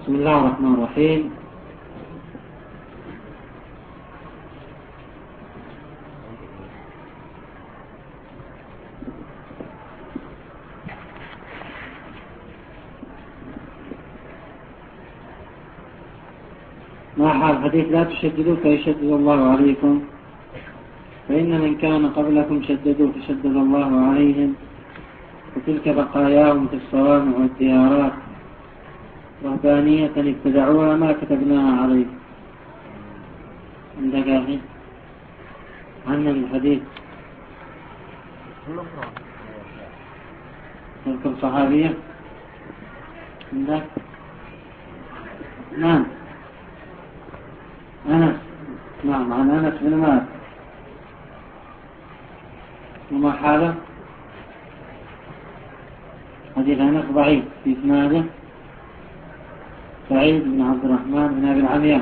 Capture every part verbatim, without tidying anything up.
بسم الله الرحمن الرحيم. ما حال حديث لا تشددوا فيشدد الله عليكم، فإن من كان قبلكم شددوا فشدد الله عليهم، وتلك بقاياهم في الصوامع والديارات رهبانية ابتدعوها ما كتبناها عليهم. عندك أخي عنا الحديث تذكر صحابية عندك؟ نعم أنس، نعم عن أنس بن مالك. وما حاله؟ حديث أنس ضعيف في إسناده سعيد بن عبد الرحمن بن أبي العمياء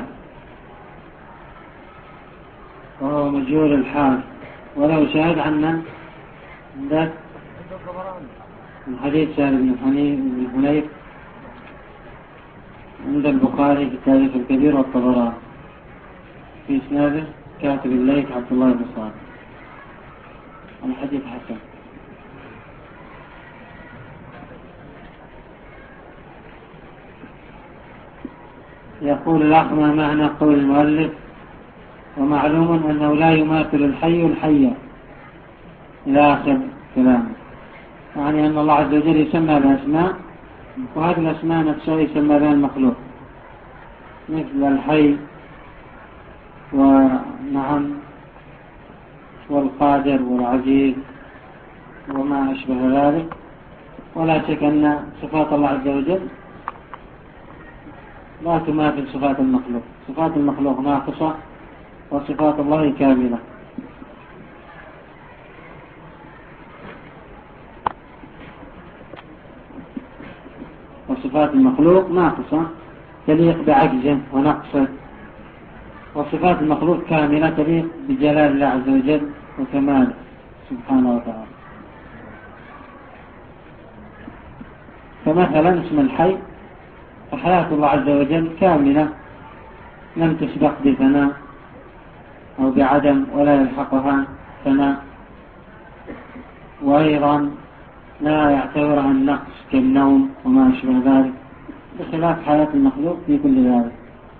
وهو مجهول الحال، ولو شاهد عنا عندك من حديث سهل بن حنيف بن حنيف عند البخاري في التاريخ الكبير والطبراني في إسناده كاتب الليث عبد الله بن صالح. الحديث حسن. يقول الأخ ما معنى قول المؤلف ومعلوم أنه لا يماثل الحي الحية إلى آخر كلامه، يعني أن الله عز وجل يسمى بأسماء، وهذه الأسماء نفسها يسمى بها المخلوق، مثل الحي ونعم والقادر والعزيز وما أشبه ذلك. ولا شك أن صفات الله عز وجل لا تماثل صفات المخلوق، صفات المخلوق ناقصة وصفات الله كاملة. وصفات المخلوق ناقصة تليق بعجزه ونقصه، وصفات المخلوق كاملة تليق بجلال الله عز وجل وكماله سبحانه وتعالى. فمثلا اسم الحي فحياة الله عز وجل كاملة لم تسبق بفناء أو بعدم ولا يلحقها فناء، وأيضا لا يعتبرها النقص كالنوم وما أشبه ذلك، بخلاف حياة المخلوق في كل ذلك.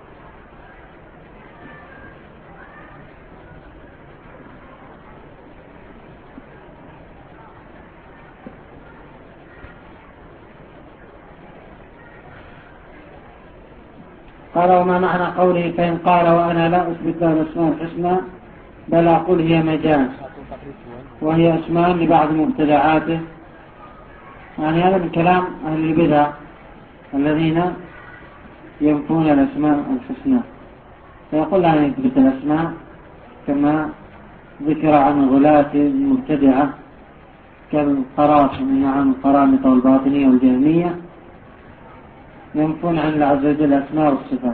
قال وما معنى قوله فإن قال وأنا لا أثبت له الأسماء الحسنى بل أقول هي مجاز وهي أسماء لبعض مبتدعاته، يعني هذا من كلام أهل البدع الذين ينفون الأسماء الحسنى، فيقول لا يثبت الأسماء كما ذكر عن غلاة المبتدعة كالقراص عن القرامطة والباطنية والجهمية ينفون عن الله عز وجل الأسماء والصفات.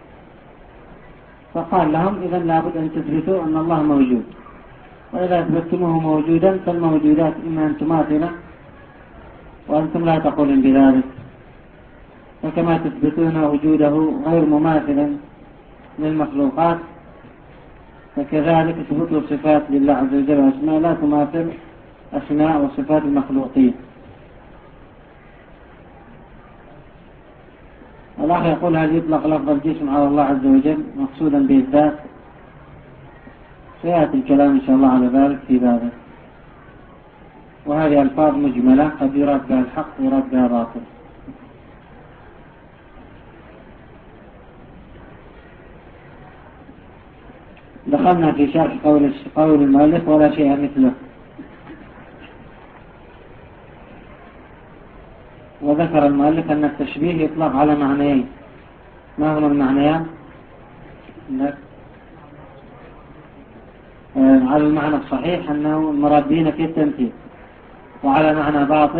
فقال لهم إذن لابد أن تثبتوا أن الله موجود، وإذا أثبتموه موجودا فالموجودات إما أن تماثله وأنتم لا تقولون بذلك، فكما تثبتون وجوده غير مماثلا للمخلوقات فكذلك تثبتوا صفات لله عز وجل وأسماء لا تماثل أسماء وصفات المخلوقين. الله يقول هل يطلق لفظ الجسم على الله عز وجل مقصودا به الذات؟ سيأتي الكلام إن شاء الله على ذلك في بابه. وهذه ألفاظ مجملة قد يراد بها الحق ويراد بها باطل. دخلنا في شرح قول قول المؤلف ولا شيء مثله، وذكر المؤلف أن التشبيه يطلق على معنيين. ما هما المعنيان؟ على المعنى الصحيح أنه المراد به في التمثيل، وعلى معنى باطل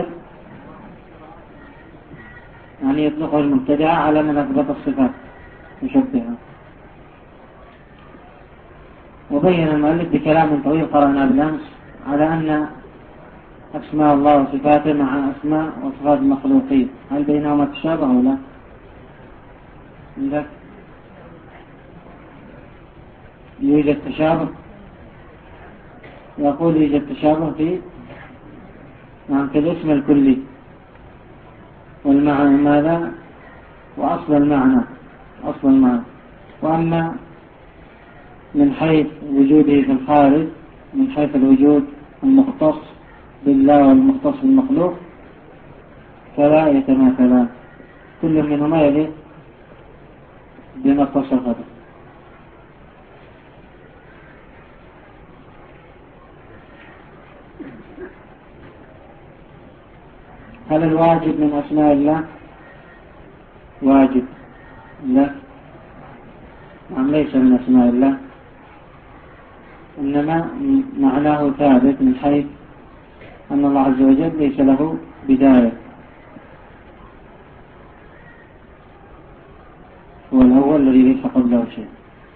يعني يطلقه المبتدعة على من أثبت الصفات يشبهها. وبين المؤلف بكلام طويل قرأنا بالأمس على أن أسماء الله وصفاته مع أسماء وصفات المخلوقين هل بينهما تشابه أو لا؟ عندك يوجد تشابه، يقول يوجد تشابه في نعم في الاسم الكلي والمعنى ماذا وأصل المعنى أصل المعنى. وأما من حيث وجوده في الخارج من حيث الوجود المختص بالله والمختص بالمخلوق فلا يتماثلان، كل منهما يليق بما اتصف به. هل الواجب من أسماء الله؟ واجب لا، نعم ليس من أسماء الله، إنما معناه ثابت من حيث أن الله عز وجل ليس له بداية، هو الأول الذي ليس قبله شيء.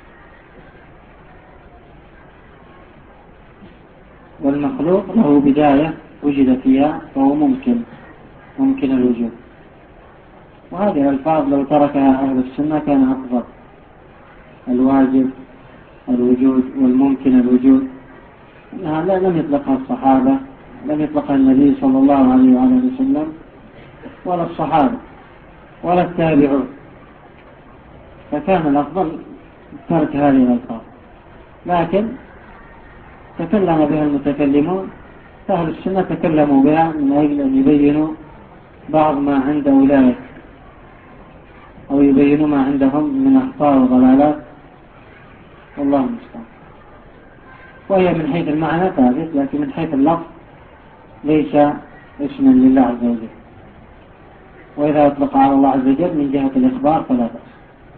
والمخلوق له بداية وجد فيها فهو ممكن ممكن الوجود. وهذه الألفاظ لو تركها أهل السنة كان أفضل، الواجب الوجود والممكن الوجود، لا لم يطلقها الصحابة، لم يطلقها النبي صلى الله عليه وآله وسلم ولا الصحابة ولا التابعون، فكان الأفضل ترك هذه الألفاظ. لكن تكلم بها المتكلمون، فأهل السنة تكلموا بها من أجل أن يبينوا بعض ما عند أولئك أو يبينوا ما عندهم من أخطاء وضلالات، والله المستعان. وهي من حيث المعنى ثابت، لكن من حيث اللفظ ليس اسما لله عز وجل، وإذا أطلق على الله عز وجل من جهة الإخبار فلا بأس.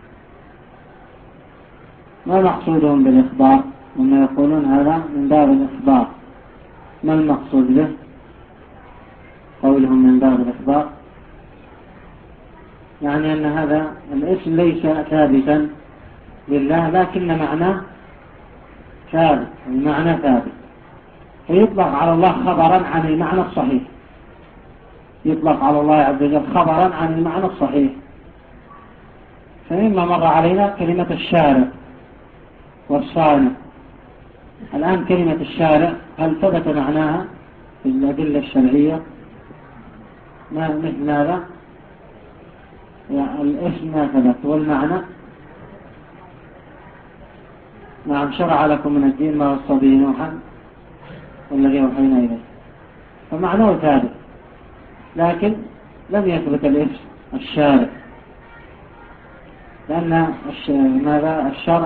ما مقصودهم بالإخبار؟ هم يقولون هذا من باب الإخبار. ما المقصود به قولهم من باب الإخبار؟ يعني أن هذا الاسم ليس ثابتا لله، لكن معناه ثابت، المعنى ثابت، فيطلق على الله خبرا عن المعنى الصحيح، يطلق على الله عز وجل خبرا عن المعنى الصحيح. فمما مر علينا كلمة الشارع والصانع، الآن كلمة الشارع هل ثبت معناها في الأدلة الشرعية؟ ما مثل ماذا؟ الاسم ما ثبت، والمعنى نعم شرع لكم من الدين ما وصى به نوحا والذي أوحينا إليه، فمعناه ثابت، لكن لم يثبت الاسم الشارع، لأن ماذا الشرع،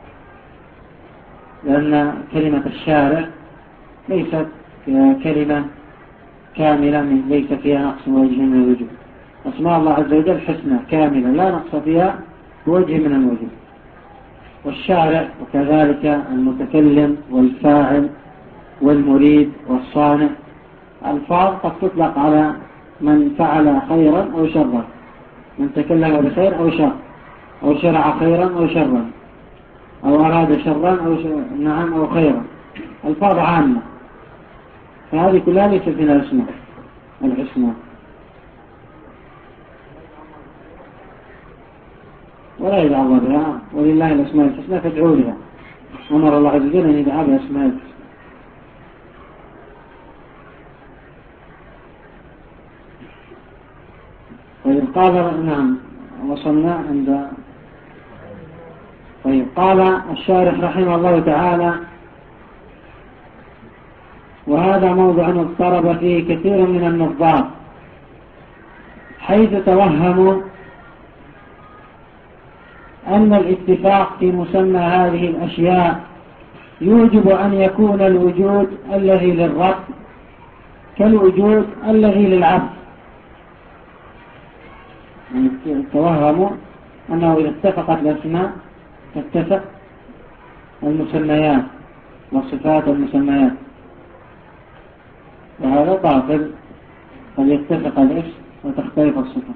لأن كلمة الشارع ليست كلمة كاملة ليس فيها نقص وجه من الوجوه. أسماء الله عز وجل حسنى كاملة لا نقص فيها بوجه من الوجوه. والشارع وكذلك المتكلم والفاعل والمريد والصانع الفاظ قد تطلق على من فعل خيرا أو شرا، من تكلم بخير أو شر، أو شرع خيرا أو شرا، أو أراد شرا أو نعم أو خيرا، الفاظ عامة، فهذه كلها ليست من الأسماء الحسنى. ولا يدعو بها، ولله الأسماء الحسنى فادعوا بها، أمر الله عز وجل أن يدعى بأسماء الحسنى. طيب قال نعم وصلنا عند طيب قال الشارح رحمه الله تعالى: وهذا موضع اضطرب فيه كثير من النظار، حيث توهموا أن الاتفاق في مسمى هذه الأشياء يوجب أن يكون الوجود الذي للرب كالوجود الذي للعبد. يعني توهموا أنه إذا اتفقت الأسماء تتفق المسميات وصفات المسميات، وهذا باطل، قد يتفق الاسم وتختلف الصفة.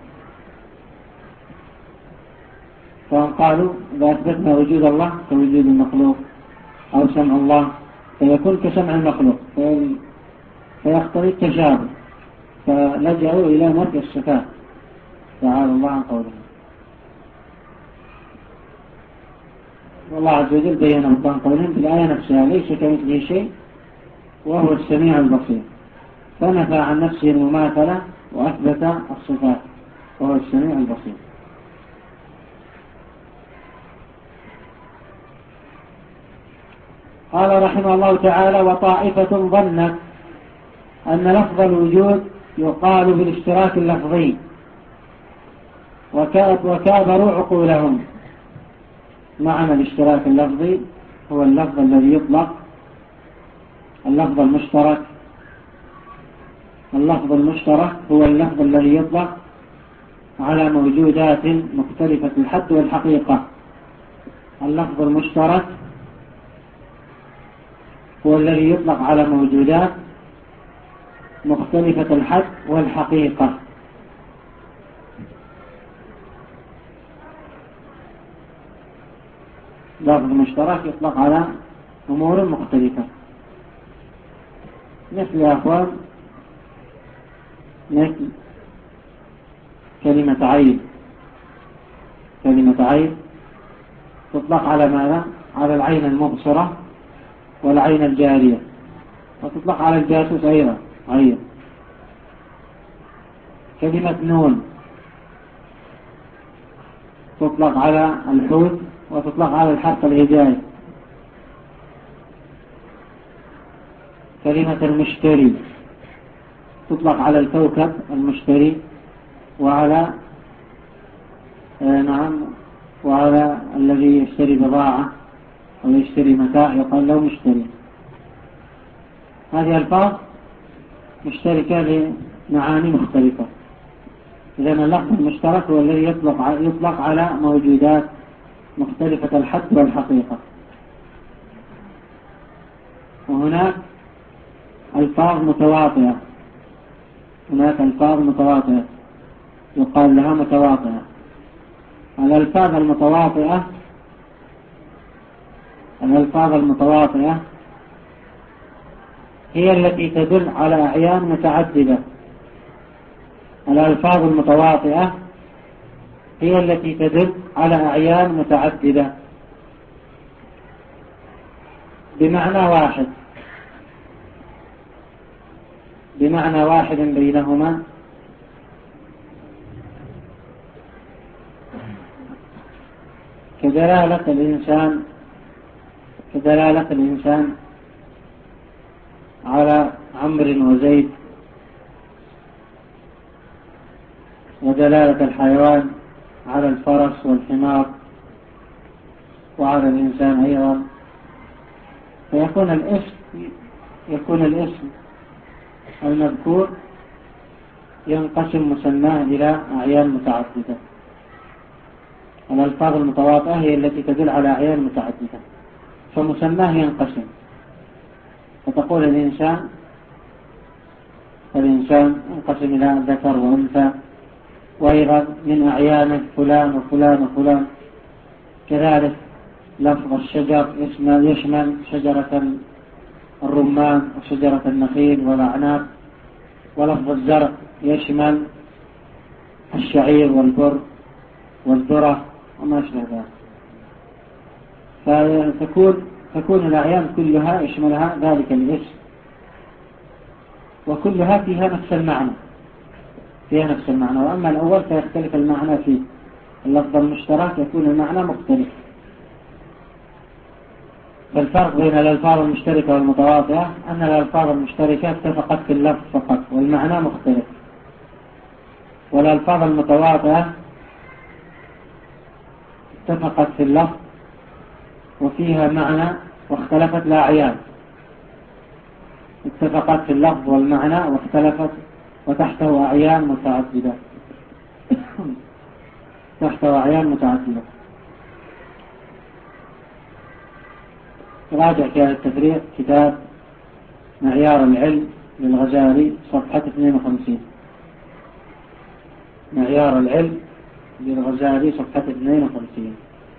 فهم قالوا إذا أثبتنا وجود الله كوجود المخلوق، أو سمع الله فيكون كسمع المخلوق، فيقتضي التشابه، فلجأوا إلى نفي الصفات تعالى الله عن قوله. والله عز وجل بين بطلان قولهم في الآية نفسها ليس كمثله شيء وهو السميع البصير، فنفى عن نفسه المماثلة وأثبت الصفات وهو السميع البصير. قال رحمه الله تعالى: وطائفة ظنت أن لفظ الوجود يقال بالاشتراك اللفظي وكابروا عقولهم. معنى الاشتراك اللفظي هو اللفظ الذي يطلق اللفظ المشترك اللفظ المشترك هو اللفظ الذي يطلق على موجودات مختلفة الحد والحقيقة. اللفظ المشترك هو الذي يطلق على موجودات مختلفة الحد والحقيقة. لفظ مشترك يطلق على أمور مختلفة، مثل يا أخوان مثل كلمة عين. كلمة عين تطلق على ماذا؟ على العين المبصرة والعين الجارية، وتطلق على الجاسوس أيضا عين. كلمة نون تطلق على الحوت وتطلق على الحرف الهجائي. كلمة المشتري تطلق على الكوكب المشتري وعلى آه نعم وعلى الذي يشتري بضاعة أو يشتري متاع يقال له مشتري. هذه الفاظ مشتركة لمعاني مختلفة. إذن اللفظ المشترك هو الذي يطلق يطلق على موجودات مختلفة الحد والحقيقة. وهناك ألفاظ متواطئة هناك ألفاظ متواطئة يقال لها متواطئة. الألفاظ المتواطئة الألفاظ المتواطئة هي التي تدل على أعيان متعددة. الألفاظ المتواطئة هي التي تدل على أعيان متعددة بمعنى واحد بمعنى واحد بينهما، كدلالة الإنسان كدلالة الإنسان على عمرو وزيد، ودلالة الحيوان على الفرس والحمار وعلى الإنسان أيضا. فيكون الاسم يكون الاسم المذكور ينقسم مسماه إلى أعيان متعددة. الألفاظ المتواطئة هي التي تدل على أعيان متعددة، فمسماه ينقسم. فتقول الإنسان الإنسان ينقسم إلى ذكر وأنثى، وأيضا من أعيانه فلان وفلان وفلان. كذلك لفظ الشجر يشمل شجرة الرمان وشجرة النخيل والأعناب، ولفظ الزرع يشمل الشعير والبر والذرة وما أشبه ذلك. فتكون تكون الأعيان كلها يشملها ذلك الاسم، وكلها فيها نفس المعنى فيها نفس المعنى وأما الأول فيختلف المعنى فيه. اللفظ المشترك يكون المعنى مختلف. فالفرق بين الألفاظ المشتركة والمتواطئة أن الألفاظ المشتركة اتفقت في اللفظ فقط والمعنى مختلف، والألفاظ المتواطئة اتفقت في اللفظ وفيها معنى واختلفت الأعيان. اتفقت في اللفظ والمعنى واختلفت وتحته أعيان متعددة تحته أعيان متعددة. راجع في التفريق كتاب معيار العلم للغزالي صفحة اثنين وخمسين. معيار العلم للغزالي صفحة اثنين وخمسين.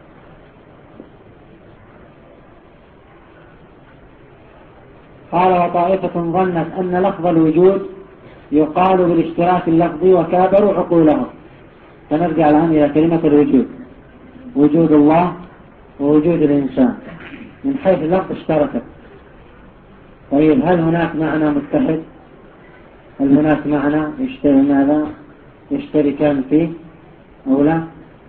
قال: وطائفة ظنت أن لفظ الوجود يقال بالاشتراك اللفظي وكابروا عقولهم. فنرجع الآن إلى كلمة الوجود. وجود الله ووجود الإنسان من حيث اللفظ اشتركت. طيب هل هناك معنى متحد؟ هل هناك معنى يشتري ماذا يشتركان فيه أو لا؟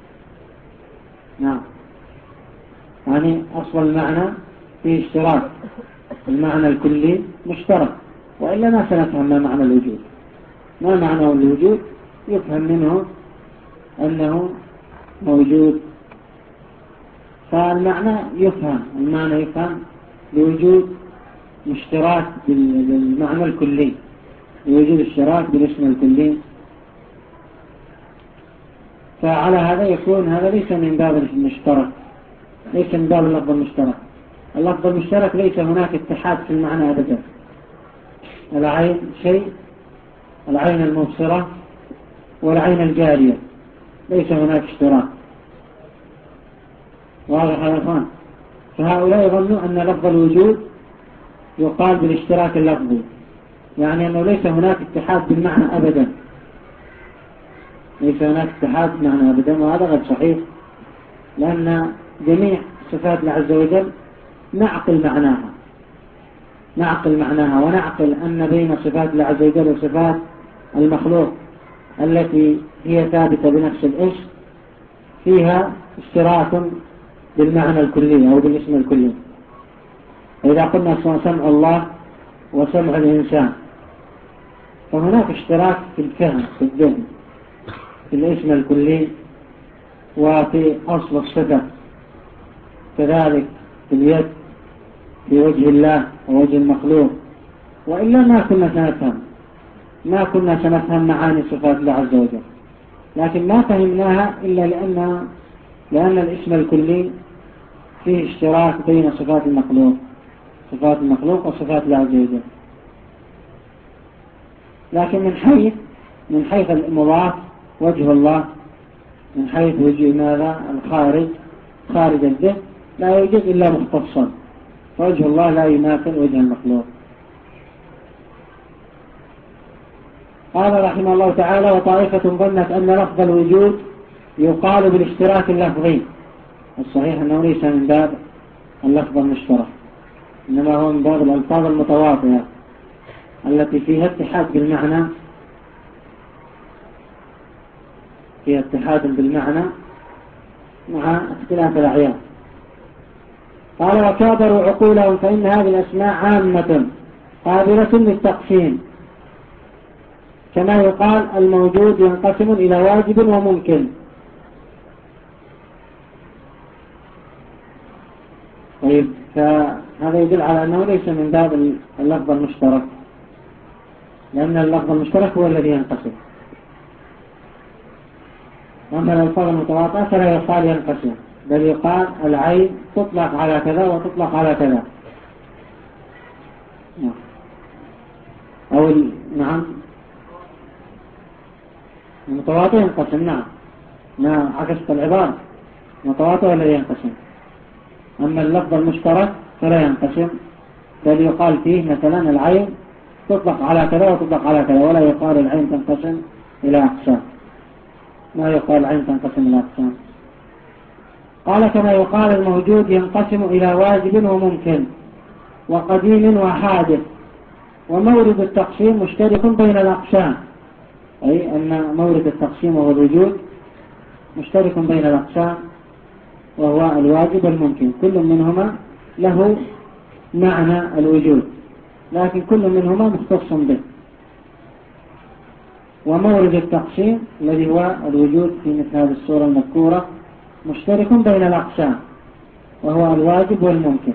نعم، يعني أصل المعنى فيه اشتراك، المعنى الكلي مشترك، وإلا ما سنفهم ما معنى الوجود. ما معنى الوجود؟ يفهم منه أنه موجود، فالمعنى يفهم، المعنى يفهم بوجود اشتراك بالمعنى الكلي، بوجود اشتراك بالاسم الكلي. فعلى هذا يكون هذا ليس من باب المشترك، ليس من باب اللفظ المشترك. اللفظ المشترك ليس هناك اتحاد في المعنى أبدا. العين شيء، العين المبصرة والعين الجارية، ليس هناك اشتراك. واضح يا اخوان؟ فهؤلاء يظنون أن لفظ الوجود يقال بالاشتراك اللفظي، يعني أنه ليس هناك اتحاد بالمعنى أبدا، ليس هناك اتحاد بالمعنى أبدا، وهذا غير صحيح، لأن جميع صفات الله عز وجل نعقل معناها، نعقل معناها ونعقل أن بين صفات الله عز وجل وصفات المخلوق التي هي ثابتة بنفس الاسم فيها اشتراك بالمعنى الكلي أو بالاسم الكلي. إذا قلنا سمع الله وسمع الإنسان فهناك اشتراك في الفهم، في الذهن، في الاسم الكلي وفي أصل الصفة، كذلك في اليد، في وجه الله ووجه المخلوق، وإلا ما كنا سنفهم ما كنا سنفهم معاني صفات الله عز وجل. لكن ما فهمناها إلا لأن لأن الاسم الكلي فيه اشتراك بين صفات المخلوق صفات المخلوق وصفات الله عز وجل. لكن من حيث من حيث المضاف وجه الله، من حيث وجه ماذا الخارج خارج الذهن لا يوجد إلا مختصا، فوجه الله لا يماثل وجه المخلوق. قال رحمه الله تعالى: وطائفة ظنت أن لفظ الوجود يقال بالاشتراك اللفظي. الصحيح أنه ليس من باب اللفظ المشترك، إنما هو من باب الألفاظ المتواطئة التي فيها اتحاد بالمعنى فيها اتحاد بالمعنى مع اختلاف الأعيان. قال: وكابروا عقولهم فإن هذه الأسماء عامة قابلة للتقسيم، كما يقال الموجود ينقسم إلى واجب وممكن. طيب، فهذا يدل على أنه ليس من باب اللفظ المشترك، لأن اللفظ المشترك هو الذي ينقسم، أما الألفاظ المتواطئة فلا يقال ينقسم، بل يقال العين تطلق على كذا وتطلق على كذا. أو نعم المتواطئ ينقسم. نعم ما عكست العبارة، المتواطئ الذي ينقسم، أما اللفظ المشترك فلا ينقسم، بل يقال فيه مثلا العين تطلق على كذا وتطلق على كذا، ولا يقال العين تنقسم إلى أقسام، ما يقال العين تنقسم إلى أقسام. قال: كما يقال الموجود ينقسم إلى واجب وممكن وقديم وحادث، ومورد التقسيم مشترك بين الأقسام، أي أن مورد التقسيم وهو الوجود مشترك بين الأقسام، وهو الواجب والممكن، كل منهما له معنى الوجود، لكن كل منهما مختص به. ومورد التقسيم الذي هو الوجود في مثل هذه الصورة المذكورة مشترك بين الأقسام، وهو الواجب والممكن.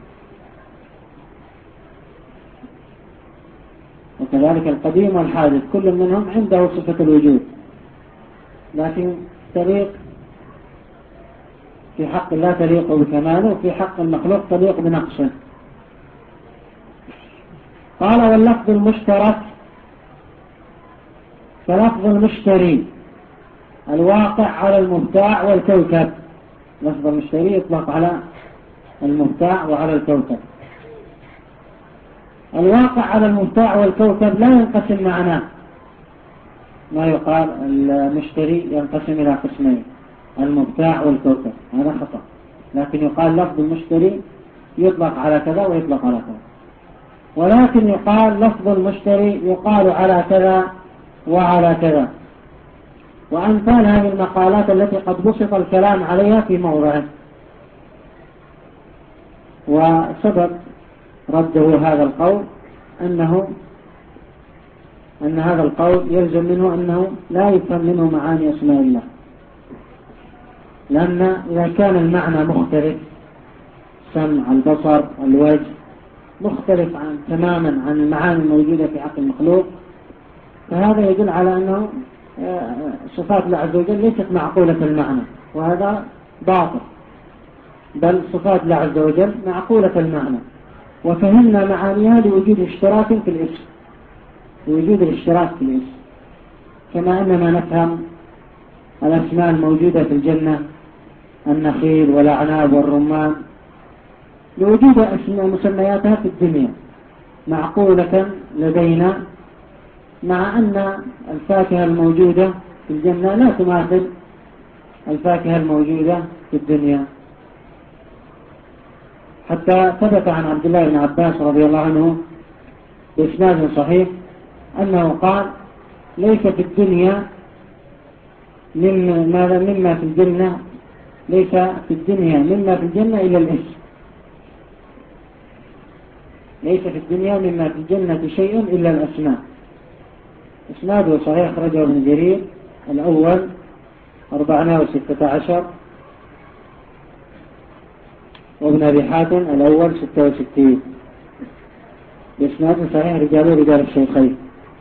وكذلك القديم والحادث كل منهم عنده صفة الوجود، لكن تليق في حق الله تليق بكماله، وفي حق المخلوق تليق بنقصه. قال: واللفظ المشترك فلفظ المشتري الواقع على المبتاع والكوكب. لفظ المشتري يطلق على المبتاع وعلى الكوكب. الواقع على المبتاع والكوكب لا ينقسم معناه، ما يقال المشتري ينقسم إلى قسمين، المبتاع والكوكب، هذا خطأ. لكن يقال لفظ المشتري يطلق على كذا ويطلق على كذا، ولكن يقال لفظ المشتري يقال على كذا وعلى كذا، وأمثال هذه المقالات التي قد بسط الكلام عليها في موضعه. وسبب رده هذا القول أنه أن هذا القول يلزم منه أنه لا يفهم منه معاني أسماء الله، لأن إذا كان المعنى مختلف، سمع، البصر، الوجه، مختلف عن تماما عن المعاني الموجودة في حق المخلوق، فهذا يدل على أنه صفات الله عز وجل ليست معقولة المعنى، وهذا باطل، بل صفات الله عز وجل معقولة المعنى، وفهمنا معانيها لوجود اشتراك في الاسم، لوجود الاشتراك في الاسم، كما أننا نفهم الأسماء الموجودة في الجنة، النخيل والأعناب والرمان، لوجود أسماء مسمياتها في الدنيا معقولة لدينا، مع أن الفاكهة الموجودة في الجنة لا تماثل الفاكهة الموجودة في الدنيا. حتى ثبت عن عبد الله بن عباس رضي الله عنه بإسناد صحيح أنه قال: ليس في الدنيا مما مما في الجنة ليس في الدنيا مما في الجنة إلا الاسم، ليس في الدنيا مما في الجنة شيء إلا الأسماء. إسناده صحيح، أخرجه ابن جرير الأول أربعمائة وستة عشر، وابن أبي حاتم الأول ستة وستين، بإسناد صحيح، رجاله رجال الشيخين.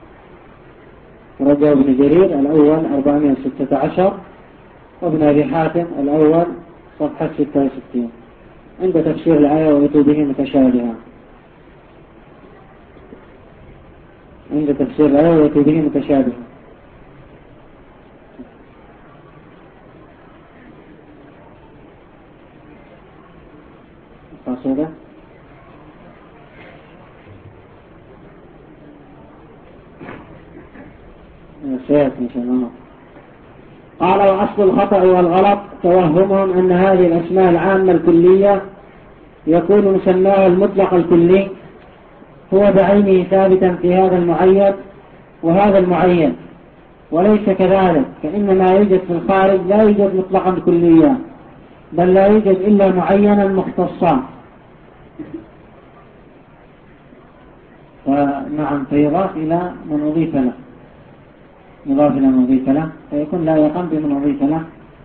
رجع ابن جرير الأول أربعمائة وستة عشر، وابن أبي حاتم الأول صفحة ستة وستين، عند تفسير الآية وأتوا به متشابها، عند تفسير الآية وأتوا به متشابها. قصيدة سيأتي إن شاء الله. قال: وأصل الخطأ والغلط توهمهم أن هذه الأسماء العامة الكلية يكون مسماها المطلق الكلي هو بعينه ثابتا في هذا المعين وهذا المعين، وليس كذلك، فإن ما يوجد في الخارج لا يوجد مطلقا كليا، بل لا يوجد إلا معينا مختصا. فنعم، فيضاف إلى من أضيف له، يضاف إلى من أضيف له، فيكون لا يقم بمن أضيف له،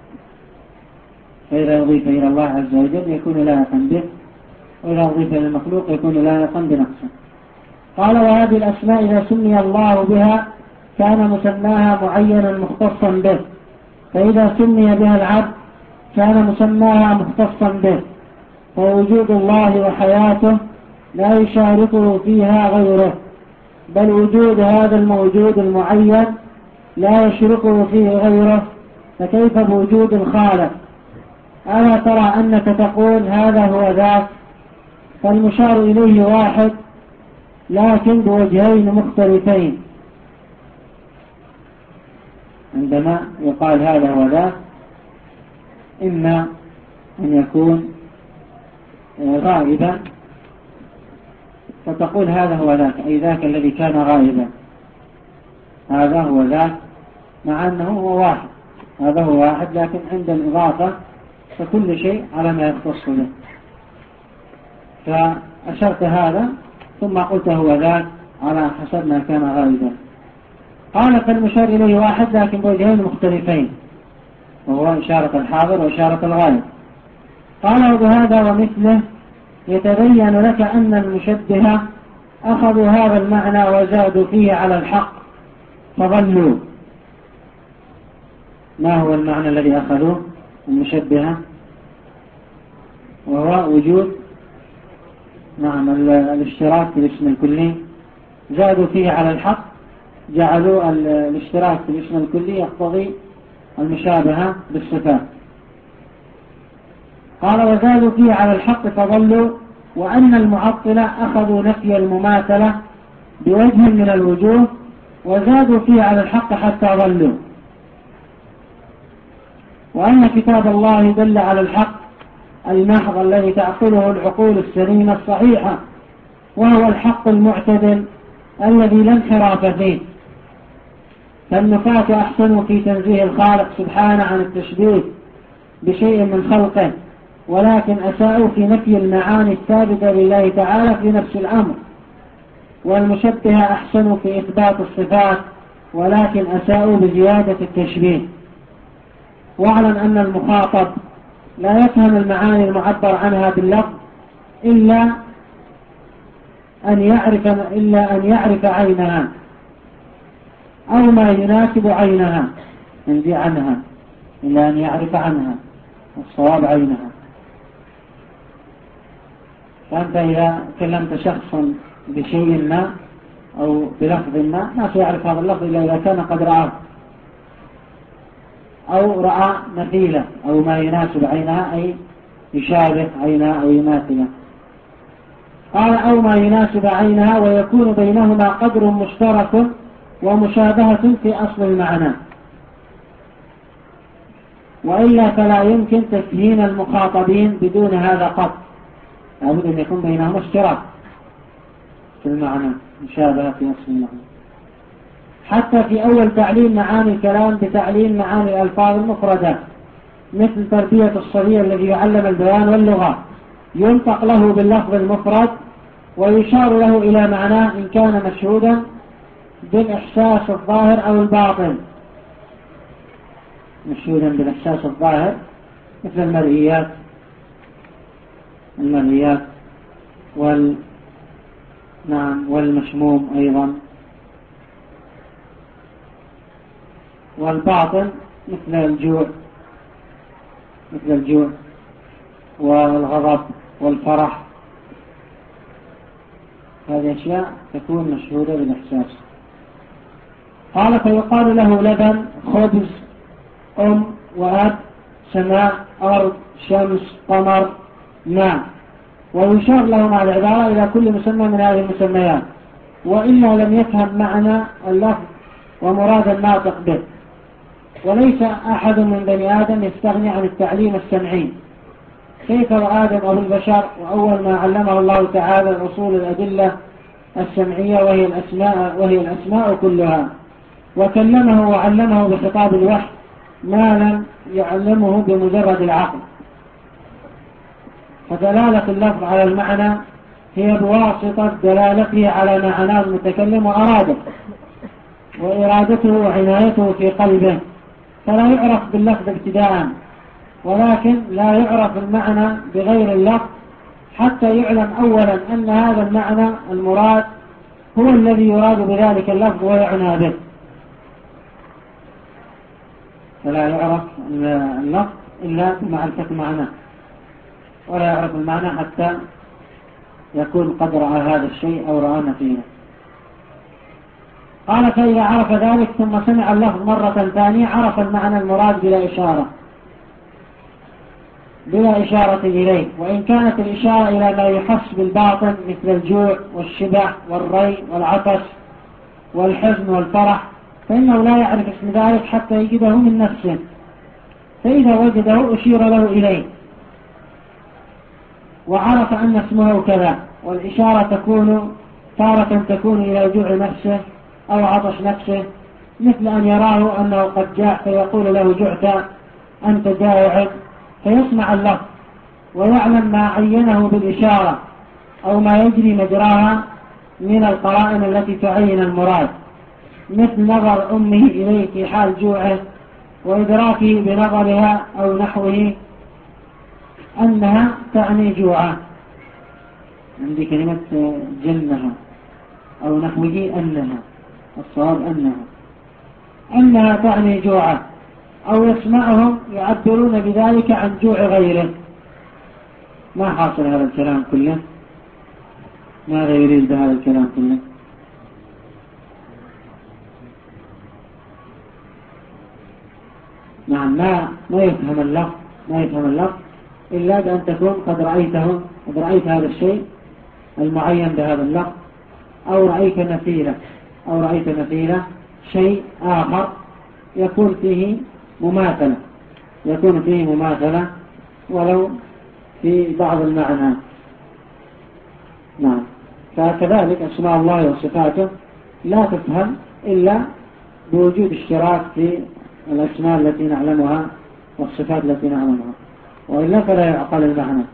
فإذا أضيف إلى الله عز وجل يكون لا يقم به، وإذا أضيف إلى المخلوق يكون لا يقم بنقصه. قال: وهذه الأسماء إذا سمي الله بها كان مسماها معينا مختصا به، فإذا سمي بها العبد كان مسماها مختصا به، فوجود الله وحياته لا يشاركه فيها غيره، بل وجود هذا الموجود المعين لا يشركه فيه غيره، فكيف بوجود الخالق؟ ألا ترى أنك تقول هذا هو ذاك؟ فالمشار إليه واحد لكن بوجهين مختلفين. عندما يقال هذا هو ذاك، إما أن يكون غائبا فتقول هذا هو ذاك، أي ذاك الذي كان غائبا، هذا هو ذاك، مع أنه هو واحد، هذا هو واحد، لكن عند الإضافة فكل شيء على ما يختص به. فأشرت هذا ثم قلت هو ذاك على حسب ما كان غائبا. قال: فالمشار إليه واحد لكن بوجهين مختلفين، وهو إشارة الحاضر وإشارة الغائب. قال: وبهذا ومثله يتبين لك أن المشبهة أخذوا هذا المعنى وزادوا فيه على الحق فضلوا. ما هو المعنى الذي أخذوه المشبهة؟ وهو وجود نعم الاشتراك في الاسم الكلي، زادوا فيه على الحق، جعلوا الاشتراك في الاسم الكلي يقتضي المشابهة بالصفات. قال: وزادوا فيه على الحق فضلوا، وأن المعطلة أخذوا نفي المماثلة بوجه من الوجوه وزادوا فيه على الحق حتى ضلوا، وأن كتاب الله دل على الحق المحض الذي تعقله العقول السليمة الصحيحة، وهو الحق المعتدل الذي لا انحراف فيه. فالنفاة أحسنوا في تنزيه الخالق سبحانه عن التشبيه بشيء من خلقه، ولكن أساءوا في نفي المعاني الثابتة لله تعالى في نفس الأمر. والمشبهة أحسنوا في إثبات الصفات، ولكن أساءوا بزيادة التشبيه. واعلم أن المخاطب لا يفهم المعاني المعبر عنها باللفظ إلا أن يعرف, إلا أن يعرف عينها أو ما يناسب عينها، ينزي عنها إلا أن يعرف عنها، الصواب عينها. فأنت إذا كلمت شخصا بشيء ما أو بلفظ ما، ما سيعرف هذا اللفظ إلا إذا كان قد رآه أو رأى مثيله أو ما يناسب عينها، أي يشابه عينها أو يماثله. قال أو ما يناسب عينها، ويكون بينهما قدر مشترك ومشابهة في أصل المعنى، وإلا فلا يمكن تفهيم المخاطبين بدون هذا قط. لابد أن يكون بينهما اشتراك في المعنى، مشابهة في أصل المعنى. حتى في أول تعليم معاني الكلام بتعليم معاني الألفاظ المفردة، مثل تربية الصبي الذي يعلم البيان واللغة، ينطق له باللفظ المفرد ويشار له إلى معناه إن كان مشهودا بالإحساس الظاهر أو الباطن. مشهودا بالإحساس الظاهر مثل المرئيات المرئيات وال نعم والمشموم أيضا، والباطن مثل الجوع مثل الجوع والغضب والفرح. هذه أشياء تكون مشهودة بالإحساس. قال فيقال له لبن، خبز، أم وأب، سماء، أرض، شمس، قمر، ماء، ويشار له مع العبارة إلى كل مسمى من هذه المسميات، وإلا لم يفهم معنى اللفظ ومراد الناطق به. وليس أحد من بني آدم يستغني عن التعليم السمعي، كيف وآدم أبو البشر، وأول ما علمه الله تعالى الأصول الأدلة السمعية وهي الأسماء, وهي الأسماء كلها، وكلمه وعلمه بخطاب الوحي ما لم يعلمه بمجرد العقل. فدلالة اللفظ على المعنى هي بواسطة دلالته على معنى المتكلم وأراده وإرادته وعنايته في قلبه، فلا يعرف باللفظ ابتداء، ولكن لا يعرف المعنى بغير اللفظ حتى يعلم أولا أن هذا المعنى المراد هو الذي يراد بذلك اللفظ ويعنى به. فلا يعرف اللفظ إلا بمعرفة معناه، ولا يعرف المعنى حتى يكون قد رأى هذا الشيء أو رأى مثيله. قال فإذا عرف ذلك ثم سمع اللفظ مرة ثانية عرف المعنى المراد بلا إشارة بلا إشارة إليه، وإن كانت الإشارة إلى ما يحس بالباطن مثل الجوع والشبع والري والعطش والحزن والفرح، فإنه لا يعرف اسم ذلك حتى يجده من نفسه، فإذا وجده أشير له إليه وعرف أن اسمه كذا. والإشارة تكون تارة تكون إلى جوع نفسه أو عطش نفسه، مثل أن يراه أنه قد جاع فيقول له جعت أنت جائع، فيسمع اللفظ ويعلم ما عينه بالإشارة أو ما يجري مجراها من القرائن التي تعين المراد، مثل نظر أمه إليه في حال جوعه وإدراكه بنظرها أو نحوه أنها تعني جوعه. عندي كلمة جنها أو نحوه أنها، الصواب أنها أنها تعني جوعه، أو يسمعهم يعبرون بذلك عن جوع غيره. ما حاصل هذا الكلام كله؟ ماذا يريد بهذا الكلام كله؟ نعم، ما ما يفهم اللفظ ما يفهم اللفظ إلا بأن تكون قد رأيته قد رأيت هذا الشيء المعين بهذا اللفظ، أو رأيت مثيله أو رأيت مثيله شيء آخر يكون فيه مماثلة يكون فيه مماثلة ولو في بعض المعنى. نعم. فكذلك أسماء الله وصفاته لا تفهم إلا بوجود اشتراك في الأسماء التي نعلمها والصفات التي نعلمها، وإلا فلا يعقل المعنى.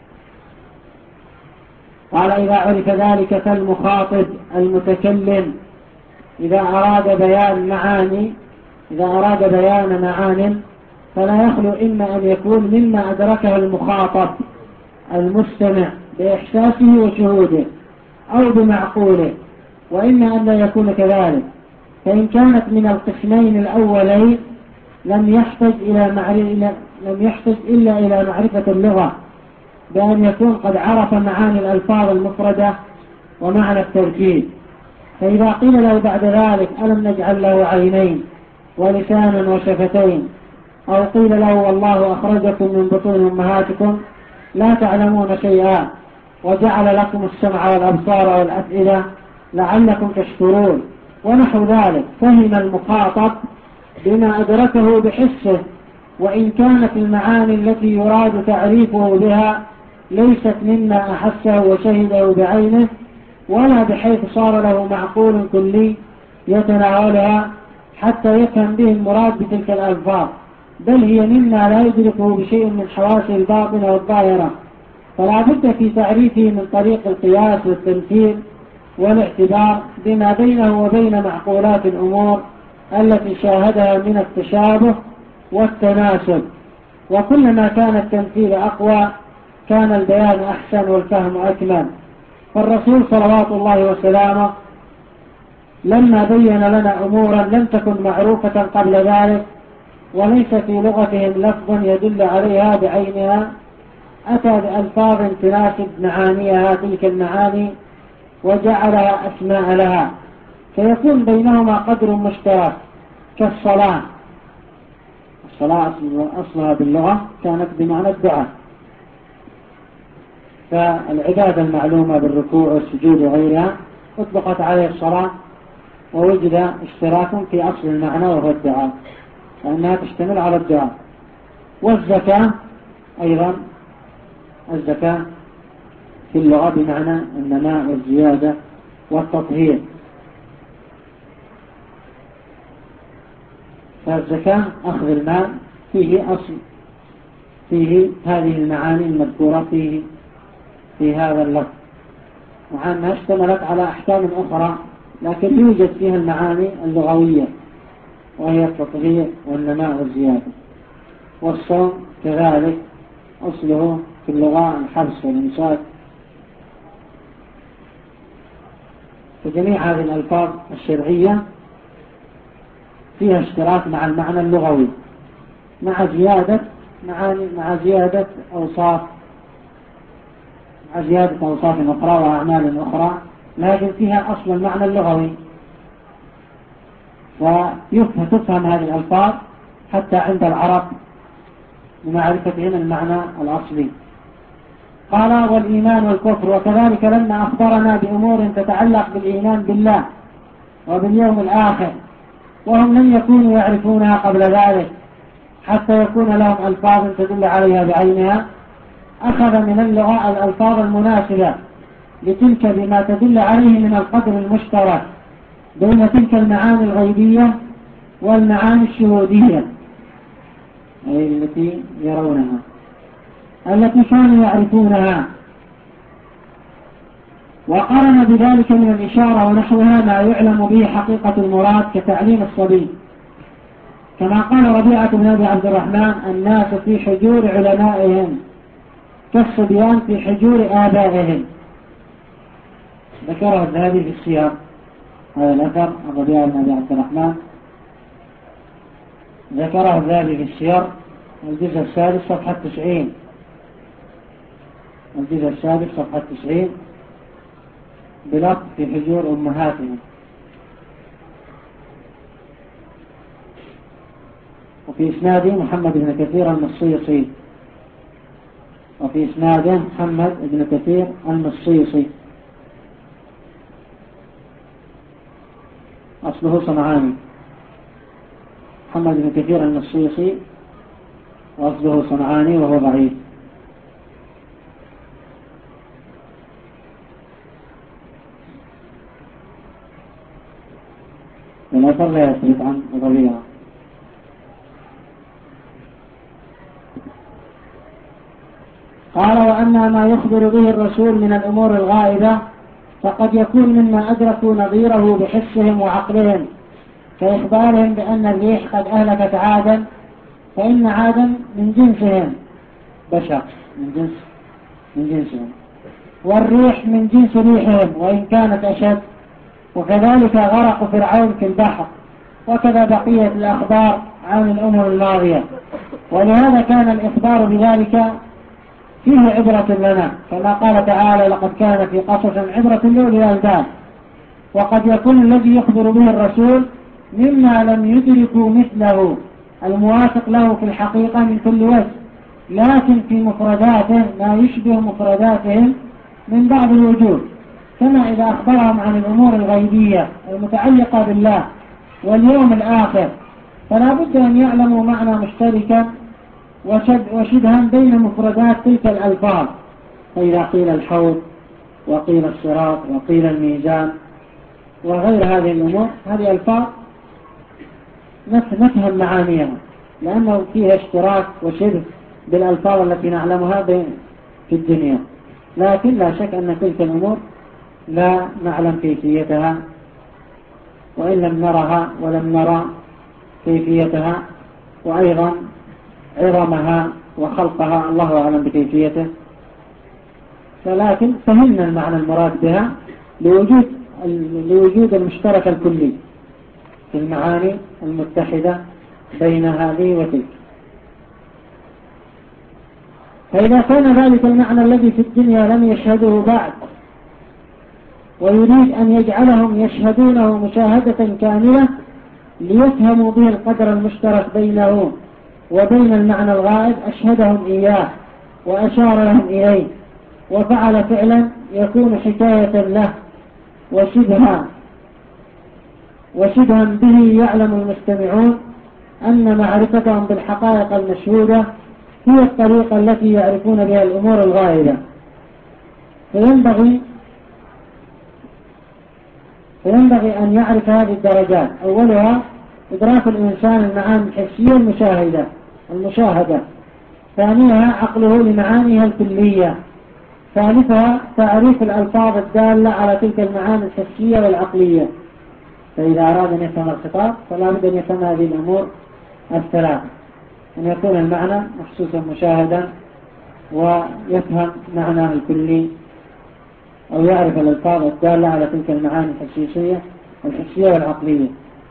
قال إذا عرف ذلك فالمخاطب المتكلم إذا أراد بيان معاني إذا أراد بيان معان فلا يخلو إما أن يكون مما أدركه المخاطب المستمع بإحساسه وشهوده أو بمعقوله، وإما أن لا يكون كذلك. فإن كانت من القسمين الأولين لم يحتج إلى معرفة لم يحتج إلا إلى معرفة اللغة بأن يكون قد عرف معاني الألفاظ المفردة ومعنى التركيب. فإذا قيل له بعد ذلك ألم نجعل له عينين ولسانا وشفتين، أو قيل له والله أخرجكم من بطون أمهاتكم لا تعلمون شيئا وجعل لكم السمع والأبصار والأفئدة لعلكم تشكرون ونحو ذلك، فهم المخاطب بما أدركه بحسه، وإن كانت المعاني التي يراد تعريفه بها ليست مما أحسه وشهده بعينه، ولا بحيث صار له معقول كلي يتناولها حتى يفهم به المراد بتلك الألفاظ، بل هي مما لا يدركه بشيء من حواسه الباطنة والظاهرة. فلا بد في تعريفه من طريق القياس والتمثيل والاعتبار بما بينه وبين معقولات الأمور التي شاهدها من التشابه والتناسب. وكلما كان التمثيل أقوى كان البيان أحسن والفهم أكمل. فالرسول صلوات الله وسلامه لما بين لنا أمورا لم تكن معروفة قبل ذلك وليس في لغتهم لفظ يدل عليها بعينها، أتى بألفاظ تناسب معانيها تلك المعاني وجعلها أسماء لها، فيكون بينهما قدر مشترك كالصلاة. الصلاة أصلها باللغة كانت بمعنى الدعاء، فالعبادة المعلومة بالركوع والسجود وغيرها أطلقت عليه الصلاة ووجد اشتراك في أصل المعنى وهو الدعاء، لأنها تشتمل على الدعاء. والزكاة أيضا، الزكاة في اللغة بمعنى النماء والزيادة والتطهير، فالزكاة أخذ المال فيه أصل، فيه هذه المعاني المذكورة فيه في هذا اللفظ، مع أنها اشتملت على أحكام أخرى لكن يوجد فيها المعاني اللغوية وهي التطهير والنماء والزيادة. والصوم كذلك أصله في اللغة الحبس والإمساك. فجميع هذه الألفاظ الشرعية فيها اشتراك مع المعنى اللغوي مع زيادة معاني مع زيادة أوصاف مع زيادة أوصاف أخرى وأعمال أخرى، لكن فيها أصل المعنى اللغوي، وتفهم هذه الألفاظ حتى عند العرب لمعرفتهم المعنى الأصلي. قال والإيمان والكفر، وكذلك لما أخبرنا بأمور تتعلق بالإيمان بالله وباليوم الآخر وهم لم يكونوا يعرفونها قبل ذلك حتى يكون لهم ألفاظ تدل عليها بعينها، أخذ من اللغة الألفاظ المناسبة لتلك بما تدل عليه من القدر المشترك بين تلك المعاني الغيبية والمعاني الشهودية أي التي يرونها التي كانوا يعرفونها، وقرن بذلك من الإشارة ونحوها ما يعلم به حقيقة المراد كتعليم الصبي، كما قال ربيعة بن أبي عبد الرحمن الناس في حجور علمائهم كالصبيان في حجور آبائهم. ذكره الذهبي في السياق هذا الأثر ربيعة بن أبي عبد الرحمن، ذكره الذهبي في السياق الجزء السادس صفحة تسعين الجزء السادس صفحة تسعين بلفظ في حجور أمهاتهم. وفي إسناده محمد بن كثير المصيصي وفي إسناده محمد بن كثير المصيصي أصله صنعاني، محمد بن كثير المصيصي وأصله صنعاني وهو ضعيف. والأثر لا يثبت عن الربيع. قال وأما ما يخبر به الرسول من الأمور الغائبة فقد يكون مما أدركوا نظيره بحسهم وعقلهم، كإخبارهم بأن الريح قد أهلكت عادا، فإن عادا من جنسهم بشر من جنس من جنسهم، والريح من جنس ريحهم وإن كانت أشد، وكذلك غرق فرعون في البحر، وكذا بقية الأخبار عن الأمم الماضية. ولهذا كان الإخبار بذلك فيه عبرة لنا، كما قال تعالى لقد كان في قصص عبرة لأولي الألباب. وقد يكون الذي يخبر به الرسول مما لم يدركوا مثله الموافق له في الحقيقة من كل وجه، لكن في مفرداته ما يشبه مفرداتهم من بعض الوجوه، كما إذا أخبرهم عن الأمور الغيبية المتعلقة بالله واليوم الآخر فلا بد أن يعلموا معنى مشتركا وشبها بين مفردات تلك الألفاظ. فإذا قيل الحوض وقيل الصراط وقيل الميزان وغير هذه الأمور، هذه ألفاظ نفهم معانيها لأنه فيها اشتراك وشبه بالألفاظ التي نعلمها في الدنيا، لكن لا شك أن تلك الأمور لا نعلم كيفيتها، وإن لم نرها ولم نرى كيفيتها، وأيضا عظمها وخلقها الله أعلم بكيفيته، ولكن فهمنا المعنى المراد بها لوجود لوجود المشترك الكلي في المعاني المتحدة بين هذه وتلك. فإذا كان ذلك المعنى الذي في الدنيا لم يشهده بعد ويريد أن يجعلهم يشهدونه مشاهدة كاملة ليفهموا به القدر المشترك بينه وبين المعنى الغائب، أشهدهم إياه وأشار لهم إليه وفعل فعلا يكون حكاية له وشبها وشبها به يعلم المستمعون أن معرفتهم بالحقائق المشهودة هي الطريقة التي يعرفون بها الأمور الغائبة. فينبغي فينبغي أن يعرف هذه الدرجات: أولها إدراك الإنسان المعاني الحسية المشاهدة المشاهدة ثانيها عقله لمعانيها الكلية، ثالثها تعريف الألفاظ الدالة على تلك المعاني الحسية والعقلية. فإذا أراد أن يفهم الخطاب فلا بد أن يفهم هذه الأمور الثلاثة، أن يكون المعنى محسوسا مشاهدا، ويفهم معناه الكلي أو يعرف الألفاظ الدالة على تلك المعاني الحسية الحسية والعقلية.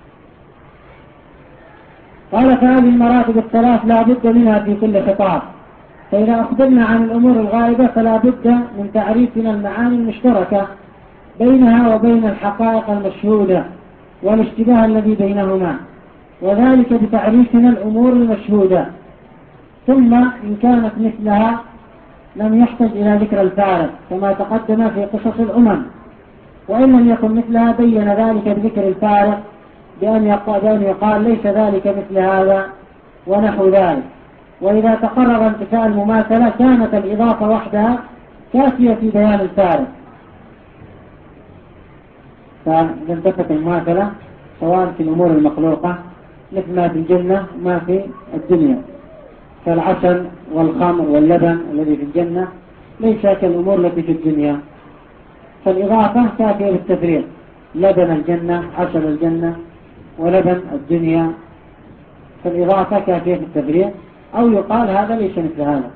قال فهذه المراتب الثلاث لا بد منها في كل خطاب. فإذا أخبرنا عن الأمور الغائبة فلا بد من تعريفنا المعاني المشتركة بينها وبين الحقائق المشهودة والاشتباه الذي بينهما، وذلك بتعريفنا الأمور المشهودة. ثم إن كانت مثلها لم يحتج إلى ذكر الفارق كما تقدم في قصص الأمم، وإن لم يكن مثلها بين ذلك بذكر الفارق بأن يقال ليس ذلك مثل هذا ونحو ذلك. وإذا تقرر انتفاء المماثلة كانت الإضافة وحدها كافية في بيان الفارق. فإذا انتفت المماثلة سواء في الأمور المخلوقة مثل ما في الجنة وما في الدنيا، كالعسل والخمر واللبن الذي في الجنة ليس كالأمور التي في الدنيا، فالإضافة كافية بالتفريق: لبن الجنة، عسل الجنة، ولبن الدنيا، فالإضافة كافية بالتفريق، أو يقال هذا ليس مثل هذا.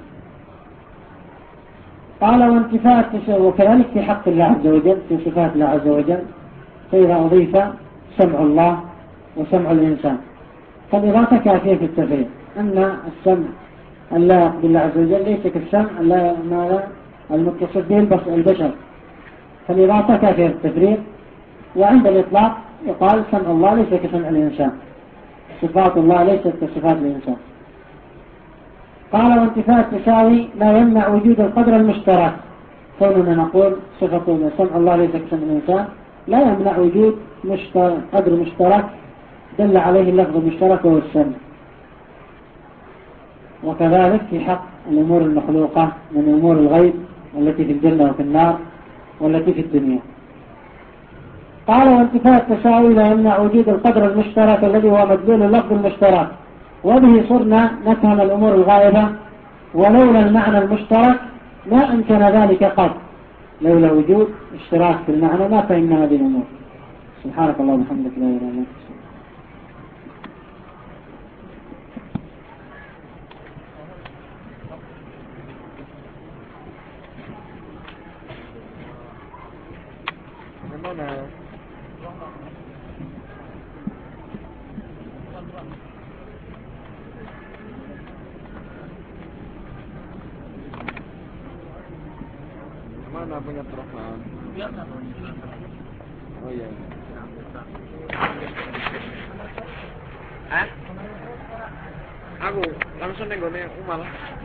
قال وانتفاء التشابه، وكذلك في حق الله عز وجل في صفات الله عز وجل، فإذا أضيف سمع الله وسمع الإنسان فالإضافة كافية في التفريق، أن السمع الله بالله عز وجل ليس كالسمع الله المتصف به البشر، فالإضافة كافية في التفريق. وعند الإطلاق يقال سمع الله ليس كسمع الإنسان، صفات الله ليست كصفات الإنسان. قال وانتفاء التساوي لا يمنع وجود القدر المشترك، كوننا نقول صفة سمع الله ليس كسمع الإنسان لا يمنع وجود مشترك قدر مشترك دل عليه اللفظ المشترك وهو السمع. وكذلك في حق الأمور المخلوقة من أمور الغيب التي في الجنة وفي النار والتي في الدنيا. قال والتفات التساؤل يمنع وجود القدر المشترك الذي هو مدلول اللفظ المشترك، وبه صرنا نفهم الأمور الغائبة، ولولا المعنى المشترك ما أمكن ذلك قط، لولا وجود اشتراك في المعنى ما فهمنا هذه الأمور. سبحانك اللهم وبحمدك لا إله إلا أنت. Mana punya terokan? Oh iya. Hah? Aku langsung nenggone Umal.